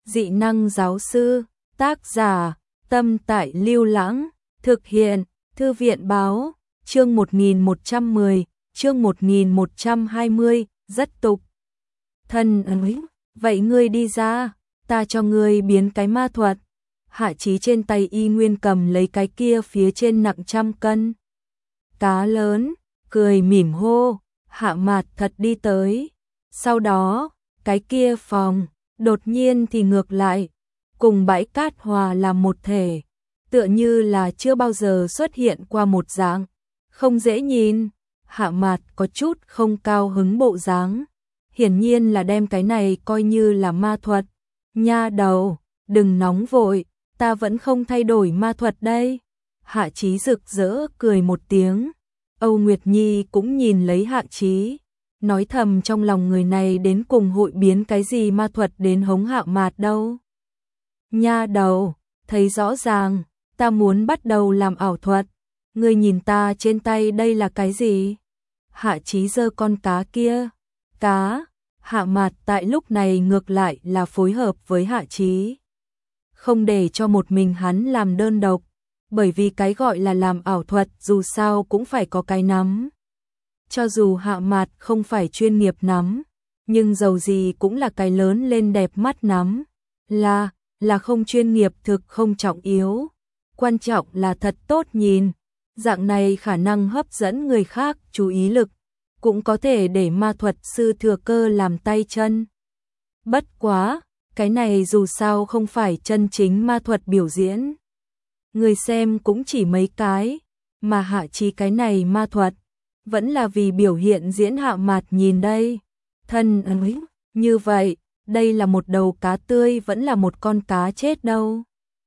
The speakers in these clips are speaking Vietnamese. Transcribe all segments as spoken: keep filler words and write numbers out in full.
dị năng giáo sư, tác giả, Tâm Tại Lưu Lãng, thực hiện, Thư viện báo, chương một nghìn một trăm mười, chương một nghìn một trăm hai mươi, rất tục. Thân ấy, vậy ngươi đi ra, ta cho ngươi biến cái ma thuật. Hạ Chí trên tay y nguyên cầm lấy cái kia phía trên nặng trăm cân. Cá lớn, cười mỉm hô, Hạ Mạt thật đi tới. Sau đó, cái kia phòng, đột nhiên thì ngược lại, cùng bãi cát hòa làm một thể, tựa như là chưa bao giờ xuất hiện qua một dạng, không dễ nhìn. Hạ Mạt có chút không cao hứng bộ dáng, hiển nhiên là đem cái này coi như là ma thuật. Nha đầu, đừng nóng vội, ta vẫn không thay đổi ma thuật đây. Hạ Chí rực rỡ cười một tiếng. Âu Nguyệt Nhi cũng nhìn lấy Hạ Chí, nói thầm trong lòng người này đến cùng hội biến cái gì ma thuật đến hống Hạ Mạt đâu. Nha đầu, thấy rõ ràng, ta muốn bắt đầu làm ảo thuật. Ngươi nhìn ta trên tay đây là cái gì? Hạ Chí giơ con cá kia. Cá? Hạ Mạt tại lúc này ngược lại là phối hợp với Hạ Chí, không để cho một mình hắn làm đơn độc, bởi vì cái gọi là làm ảo thuật dù sao cũng phải có cái nắm. Cho dù Hạ Mạt không phải chuyên nghiệp nắm, nhưng dầu gì cũng là cái lớn lên đẹp mắt nắm. Là, là không chuyên nghiệp thực không trọng yếu, quan trọng là thật tốt nhìn, dạng này khả năng hấp dẫn người khác chú ý lực, cũng có thể để ma thuật sư thừa cơ làm tay chân. Bất quá, cái này dù sao không phải chân chính ma thuật biểu diễn. Người xem cũng chỉ mấy cái, mà Hạ Chí cái này ma thuật, vẫn là vì biểu hiện diễn Hạ Mạt nhìn đây. Thân ấy, như vậy, đây là một đầu cá tươi vẫn là một con cá chết đâu.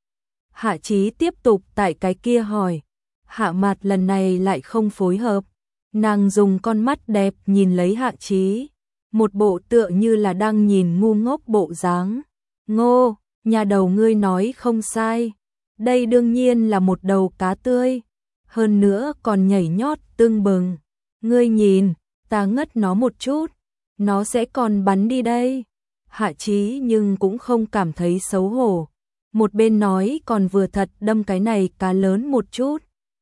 Hạ Chí tiếp tục tại cái kia hỏi. Hạ Mạt lần này lại không phối hợp. Nàng dùng con mắt đẹp nhìn lấy Hạ Chí, một bộ tựa như là đang nhìn ngu ngốc bộ dáng. Ngô, nhà đầu ngươi nói không sai. Đây đương nhiên là một đầu cá tươi, hơn nữa còn nhảy nhót tưng bừng. Ngươi nhìn, ta ngất nó một chút, nó sẽ còn bắn đi đây. Hạ Chí nhưng cũng không cảm thấy xấu hổ, một bên nói còn vừa thật đâm cái này cá lớn một chút.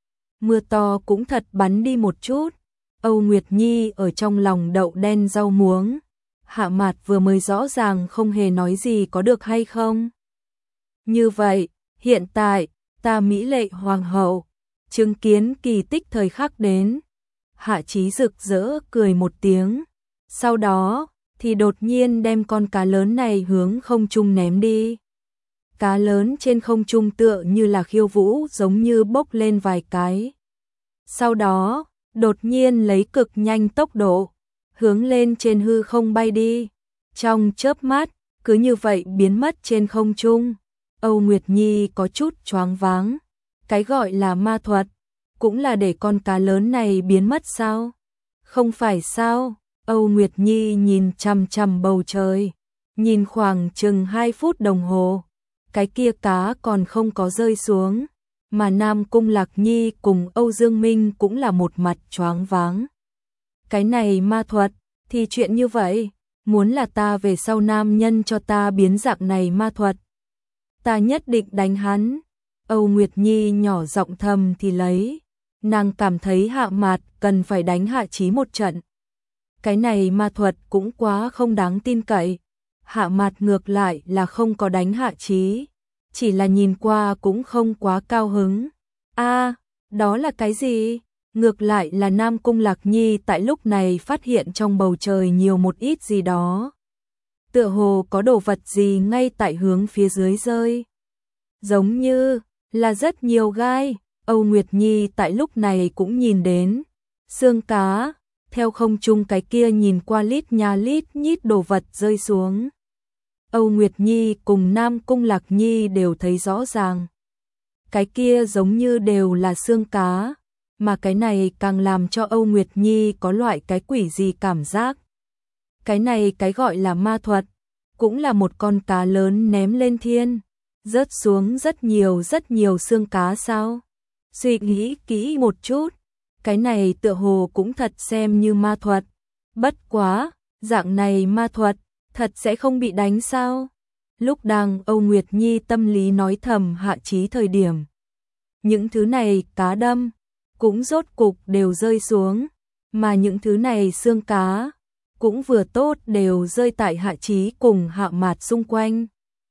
Mưa to cũng thật bắn đi một chút. Âu Nguyệt Nhi ở trong lòng đậu đen rau muống. Hạ Mạt vừa mới rõ ràng không hề nói gì có được hay không. Như vậy, hiện tại, ta mỹ lệ hoàng hậu, chứng kiến kỳ tích thời khắc đến. Hạ Chí rực rỡ cười một tiếng. Sau đó, thì đột nhiên đem con cá lớn này hướng không trung ném đi. Cá lớn trên không trung tựa như là khiêu vũ giống như bốc lên vài cái. Sau đó, đột nhiên lấy cực nhanh tốc độ, hướng lên trên hư không bay đi. Trong chớp mắt, cứ như vậy biến mất trên không trung. Âu Nguyệt Nhi có chút choáng váng. Cái gọi là ma thuật, cũng là để con cá lớn này biến mất sao? Không phải sao? Âu Nguyệt Nhi nhìn chằm chằm bầu trời, nhìn khoảng chừng hai phút đồng hồ. Cái kia cá còn không có rơi xuống, mà Nam Cung Lạc Nhi cùng Âu Dương Minh cũng là một mặt choáng váng. Cái này ma thuật, thì chuyện như vậy, muốn là ta về sau nam nhân cho ta biến dạng này ma thuật, ta nhất định đánh hắn. Âu Nguyệt Nhi nhỏ giọng thầm thì lấy, nàng cảm thấy Hạ Mạt cần phải đánh Hạ Chí một trận. Cái này ma thuật cũng quá không đáng tin cậy. Hạ Mạt ngược lại là không có đánh Hạ Chí, chỉ là nhìn qua cũng không quá cao hứng. A, đó là cái gì? Ngược lại là Nam Cung Lạc Nhi tại lúc này phát hiện trong bầu trời nhiều một ít gì đó. Tựa hồ có đồ vật gì ngay tại hướng phía dưới rơi. Giống như là rất nhiều gai. Âu Nguyệt Nhi tại lúc này cũng nhìn đến xương cá, theo không trung cái kia nhìn qua lít nha lít nhít đồ vật rơi xuống. Âu Nguyệt Nhi cùng Nam Cung Lạc Nhi đều thấy rõ ràng. Cái kia giống như đều là xương cá, mà cái này càng làm cho Âu Nguyệt Nhi có loại cái quỷ gì cảm giác. Cái này cái gọi là ma thuật, cũng là một con cá lớn ném lên thiên, rớt xuống rất nhiều rất nhiều xương cá sao? Suy nghĩ kỹ một chút, cái này tựa hồ cũng thật xem như ma thuật. Bất quá, dạng này ma thuật, thật sẽ không bị đánh sao? Lúc đang Âu Nguyệt Nhi tâm lý nói thầm Hạ Chí thời điểm, những thứ này cá đâm cũng rốt cục đều rơi xuống, mà những thứ này xương cá cũng vừa tốt đều rơi tại Hạ Chí cùng Hạ Mạt xung quanh,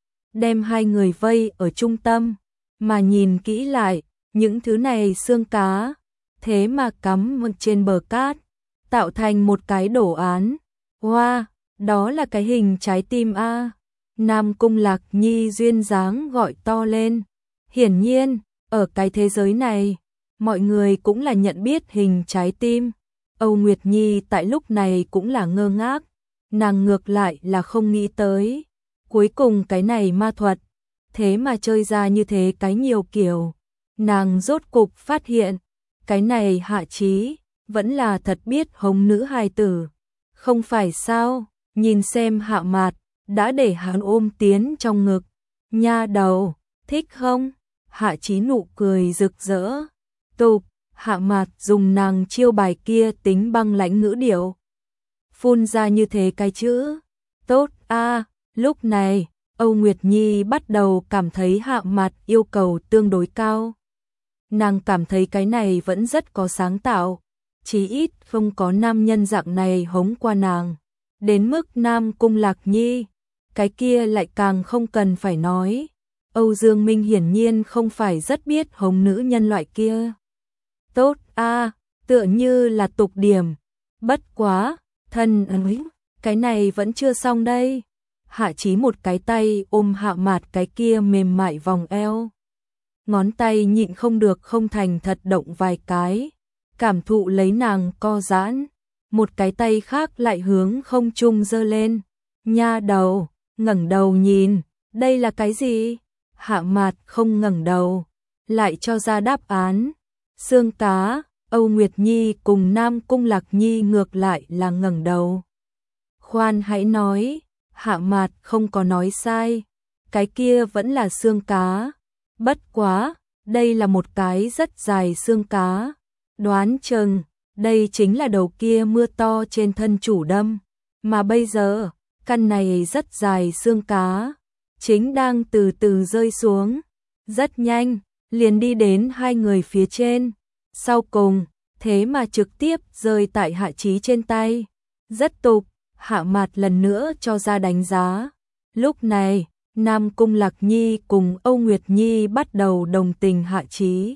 đem hai người vây ở trung tâm, mà nhìn kỹ lại, những thứ này xương cá thế mà cắm trên bờ cát, tạo thành một cái đồ án. Wow, đó là cái hình trái tim a. Nam Cung Lạc Nhi duyên dáng gọi to lên. Hiển nhiên, ở cái thế giới này, mọi người cũng là nhận biết hình trái tim. Âu Nguyệt Nhi tại lúc này cũng là ngơ ngác, nàng ngược lại là không nghĩ tới. Cuối cùng cái này ma thuật, thế mà chơi ra như thế cái nhiều kiểu. Nàng rốt cục phát hiện, cái này Hạ Chí vẫn là thật biết hống nữ hài tử. Không phải sao, nhìn xem Hạ Mạt đã để hắn ôm tiến trong ngực. Nha đầu, thích không? Hạ Chí nụ cười rực rỡ. Tục, Hạ Mạt dùng nàng chiêu bài kia tính băng lãnh ngữ điệu. Phun ra như thế cái chữ. Tốt a. Lúc này, Âu Nguyệt Nhi bắt đầu cảm thấy Hạ Mạt yêu cầu tương đối cao. Nàng cảm thấy cái này vẫn rất có sáng tạo, chí ít không có nam nhân dạng này hống qua nàng. Đến mức Nam Cung Lạc Nhi, cái kia lại càng không cần phải nói. Âu Dương Minh hiển nhiên không phải rất biết hống nữ nhân loại kia. Tốt a, tựa như là tục điểm. Bất quá, thân ơi, cái này vẫn chưa xong đây. Hạ Chí một cái tay ôm Hạ Mạt cái kia mềm mại vòng eo. Ngón tay nhịn không được không thành thật động vài cái, cảm thụ lấy nàng co giãn. Một cái tay khác lại hướng không trung giơ lên. Nha đầu, ngẩng đầu nhìn, đây là cái gì? Hạ Mạt không ngẩng đầu, lại cho ra đáp án. Xương cá. Âu Nguyệt Nhi cùng Nam Cung Lạc Nhi ngược lại là ngẩng đầu. Khoan hãy nói, Hạ Mạt không có nói sai, cái kia vẫn là xương cá. Bất quá, đây là một cái rất dài xương cá. Đoán chừng, đây chính là đầu kia mưa to trên thân chủ đâm. Mà bây giờ, căn này rất dài xương cá, chính đang từ từ rơi xuống. Rất nhanh, liền đi đến hai người phía trên. Sau cùng, thế mà trực tiếp rơi tại Hạ Chí trên tay. Rất tục, Hạ Mạt lần nữa cho ra đánh giá. Lúc này, Nam Cung Lạc Nhi cùng Âu Nguyệt Nhi bắt đầu đồng tình Hạ Chí.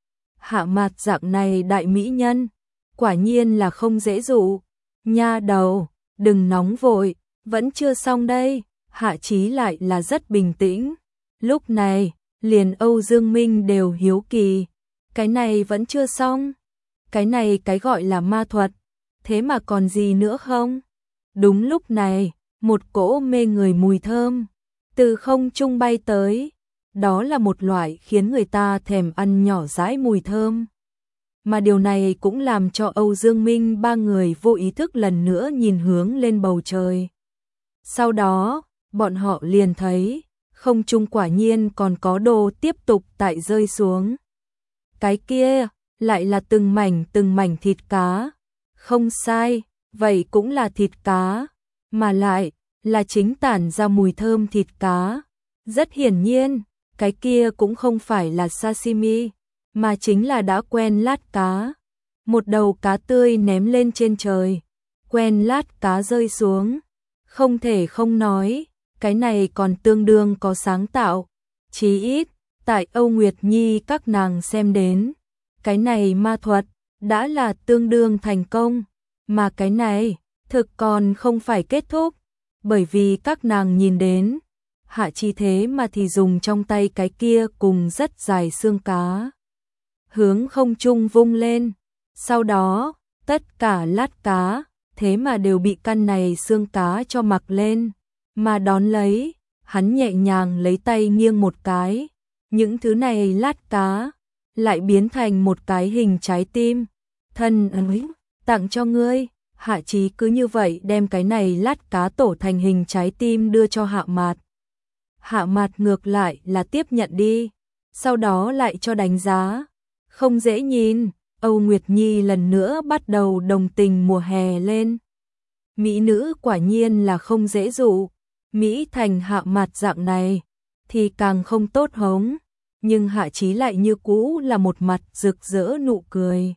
Hạ Mạt dạng này đại mỹ nhân, quả nhiên là không dễ dụ. Nha đầu, đừng nóng vội, vẫn chưa xong đây. Hạ Chí lại là rất bình tĩnh. Lúc này, liền Âu Dương Minh đều hiếu kỳ. Cái này vẫn chưa xong. Cái này cái gọi là ma thuật, thế mà còn gì nữa không? Đúng lúc này, một cỗ mê người mùi thơm từ không trung bay tới. Đó là một loại khiến người ta thèm ăn nhỏ dãi mùi thơm. Mà điều này cũng làm cho Âu Dương Minh ba người vô ý thức lần nữa nhìn hướng lên bầu trời. Sau đó, bọn họ liền thấy, không trung quả nhiên còn có đồ tiếp tục tại rơi xuống. Cái kia, lại là từng mảnh từng mảnh thịt cá. Không sai, vậy cũng là thịt cá, mà lại là chính tản ra mùi thơm thịt cá. Rất hiển nhiên, cái kia cũng không phải là sashimi, mà chính là đã quen lát cá. Một đầu cá tươi ném lên trên trời, quen lát cá rơi xuống. Không thể không nói, cái này còn tương đương có sáng tạo. Chí ít, tại Âu Nguyệt Nhi các nàng xem đến, cái này ma thuật đã là tương đương thành công. Mà cái này, thực còn không phải kết thúc, bởi vì các nàng nhìn đến, Hạ Chí thế mà thì dùng trong tay cái kia cùng rất dài xương cá, hướng không trung vung lên. Sau đó, tất cả lát cá, thế mà đều bị căn này xương cá cho mặc lên, mà đón lấy, hắn nhẹ nhàng lấy tay nghiêng một cái, những thứ này lát cá, lại biến thành một cái hình trái tim. Thân ơi, tặng cho ngươi. Hạ Chí cứ như vậy đem cái này lát cá tổ thành hình trái tim đưa cho Hạ Mạt. Hạ Mạt ngược lại là tiếp nhận đi, sau đó lại cho đánh giá. Không dễ nhìn. Âu Nguyệt Nhi lần nữa bắt đầu đồng tình mùa hè lên. Mỹ nữ quả nhiên là không dễ dụ. Mỹ Thành Hạ Mạt dạng này thì càng không tốt hống, nhưng Hạ Chí lại như cũ là một mặt rực rỡ nụ cười.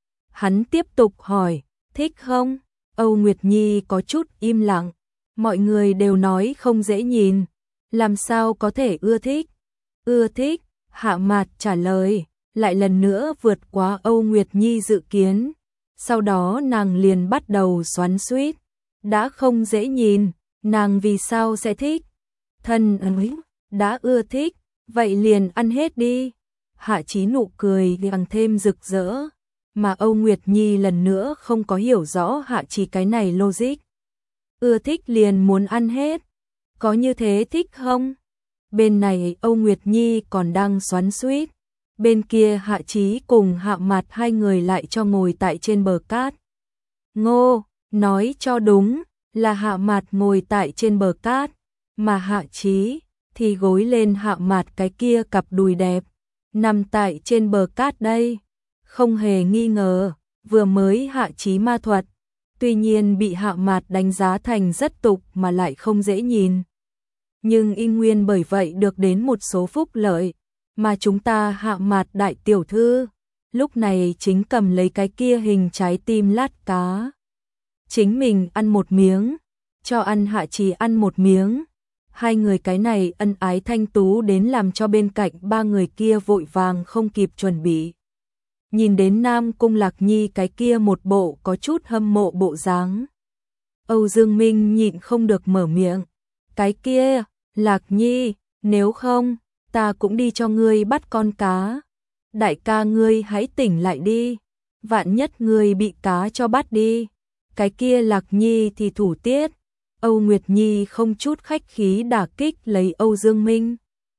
Hắn tiếp tục hỏi, thích không? Âu Nguyệt Nhi có chút im lặng, mọi người đều nói không dễ nhìn, làm sao có thể ưa thích? Ưa thích, Hạ Mạt trả lời, lại lần nữa vượt quá Âu Nguyệt Nhi dự kiến. Sau đó nàng liền bắt đầu xoắn xuýt, đã không dễ nhìn, nàng vì sao sẽ thích? Thân ấy, đã ưa thích, vậy liền ăn hết đi. Hạ Chí nụ cười càng thêm rực rỡ, mà Âu Nguyệt Nhi lần nữa không có hiểu rõ Hạ Chí cái này logic. Ưa thích liền muốn ăn hết, có như thế thích không? Bên này Âu Nguyệt Nhi còn đang xoắn xuýt, bên kia Hạ Chí cùng Hạ Mạt hai người lại cho ngồi tại trên bờ cát. Ngô, nói cho đúng, là Hạ Mạt ngồi tại trên bờ cát, mà Hạ Chí thì gối lên Hạ Mạt cái kia cặp đùi đẹp, nằm tại trên bờ cát đây. Không hề nghi ngờ, vừa mới Hạ Chí ma thuật, tuy nhiên bị Hạ Mạt đánh giá thành rất tục mà lại không dễ nhìn. Nhưng y nguyên bởi vậy được đến một số phúc lợi, mà chúng ta Hạ Mạt đại tiểu thư, lúc này chính cầm lấy cái kia hình trái tim lát cá. Chính mình ăn một miếng, cho ăn Hạ Chí ăn một miếng. Hai người cái này ân ái thanh tú đến làm cho bên cạnh ba người kia vội vàng không kịp chuẩn bị. Nhìn đến Nam Cung Lạc Nhi cái kia một bộ có chút hâm mộ bộ dáng, Âu Dương Minh nhịn không được mở miệng. Cái kia, Lạc Nhi, nếu không, ta cũng đi cho ngươi bắt con cá. Đại ca ngươi hãy tỉnh lại đi, vạn nhất ngươi bị cá cho bắt đi. Cái kia Lạc Nhi thì thủ tiết. Âu Nguyệt Nhi không chút khách khí đả kích lấy Âu Dương Minh.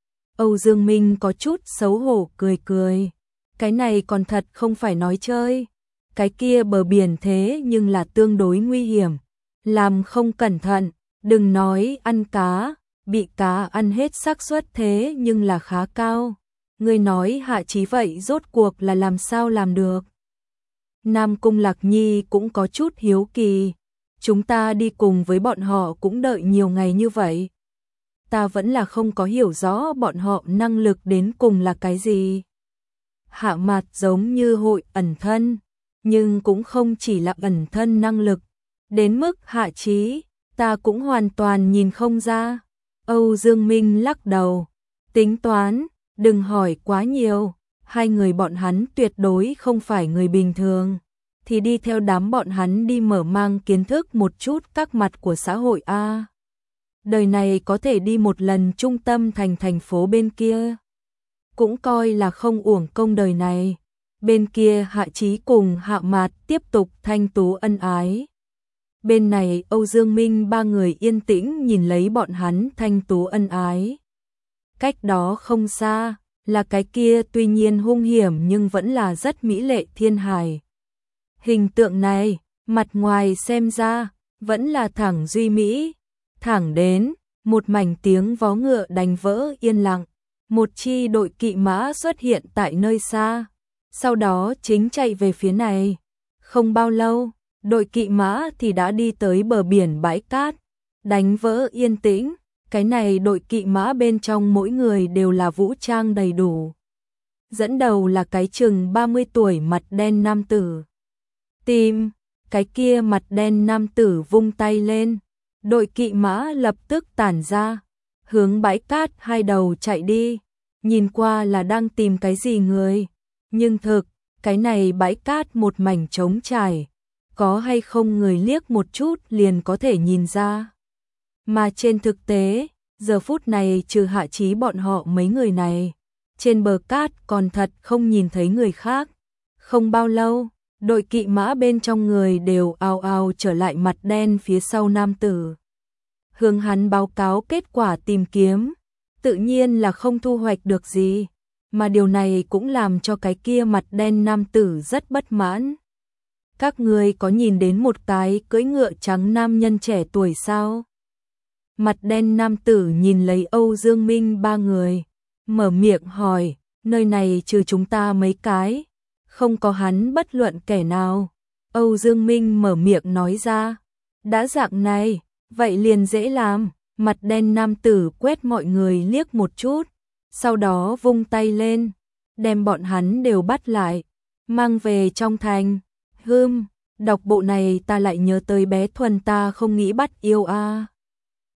Âu Dương Minh có chút xấu hổ cười cười. Cái này còn thật không phải nói chơi. Cái kia bờ biển thế nhưng là tương đối nguy hiểm. Làm không cẩn thận, đừng nói ăn cá, bị cá ăn hết xác suất thế nhưng là khá cao. Ngươi nói Hạ Chí vậy rốt cuộc là làm sao làm được? Nam Cung Lạc Nhi cũng có chút hiếu kỳ. Chúng ta đi cùng với bọn họ cũng đợi nhiều ngày như vậy. Ta vẫn là không có hiểu rõ bọn họ năng lực đến cùng là cái gì. Hạ Mạt giống như hội ẩn thân, nhưng cũng không chỉ là ẩn thân năng lực. Đến mức Hạ Chí, ta cũng hoàn toàn nhìn không ra. Âu Dương Minh lắc đầu, tính toán, đừng hỏi quá nhiều. Hai người bọn hắn tuyệt đối không phải người bình thường. Thì đi theo đám bọn hắn đi mở mang kiến thức một chút các mặt của xã hội A. Đời này có thể đi một lần trung tâm thành thành phố bên kia, cũng coi là không uổng công đời này. Bên kia Hạ Chí cùng Hạ Mạt tiếp tục thanh tú ân ái. Bên này Âu Dương Minh ba người yên tĩnh nhìn lấy bọn hắn thanh tú ân ái. Cách đó không xa là cái kia tuy nhiên hung hiểm nhưng vẫn là rất mỹ lệ thiên hải. Hình tượng này, mặt ngoài xem ra, vẫn là thẳng duy mỹ. Thẳng đến, một mảnh tiếng vó ngựa đánh vỡ yên lặng. Một chi đội kỵ mã xuất hiện tại nơi xa. Sau đó chính chạy về phía này. Không bao lâu, đội kỵ mã thì đã đi tới bờ biển bãi cát. Đánh vỡ yên tĩnh, cái này đội kỵ mã bên trong mỗi người đều là vũ trang đầy đủ. Dẫn đầu là cái chừng ba mươi tuổi mặt đen nam tử. Tìm, cái kia mặt đen nam tử vung tay lên, đội kỵ mã lập tức tản ra, hướng bãi cát hai đầu chạy đi, nhìn qua là đang tìm cái gì người, nhưng thực, cái này bãi cát một mảnh trống trải, có hay không người liếc một chút liền có thể nhìn ra. Mà trên thực tế, giờ phút này trừ Hạ Chí bọn họ mấy người này, trên bờ cát còn thật không nhìn thấy người khác. Không bao lâu, đội kỵ mã bên trong người đều ào ào trở lại mặt đen phía sau nam tử. Hướng hắn báo cáo kết quả tìm kiếm, tự nhiên là không thu hoạch được gì, mà điều này cũng làm cho cái kia mặt đen nam tử rất bất mãn. Các ngươi có nhìn đến một cái cưỡi ngựa trắng nam nhân trẻ tuổi sao? Mặt đen nam tử nhìn lấy Âu Dương Minh ba người, mở miệng hỏi, nơi này trừ chúng ta mấy cái, không có hắn bất luận kẻ nào. Âu Dương Minh mở miệng nói ra, đã dạng này, vậy liền dễ làm, Mặt đen nam tử quét mọi người liếc một chút, sau đó vung tay lên, đem bọn hắn đều bắt lại, mang về trong thành. Hừm, đọc bộ này ta lại nhớ tới bé Thuần, ta không nghĩ bắt yêu a.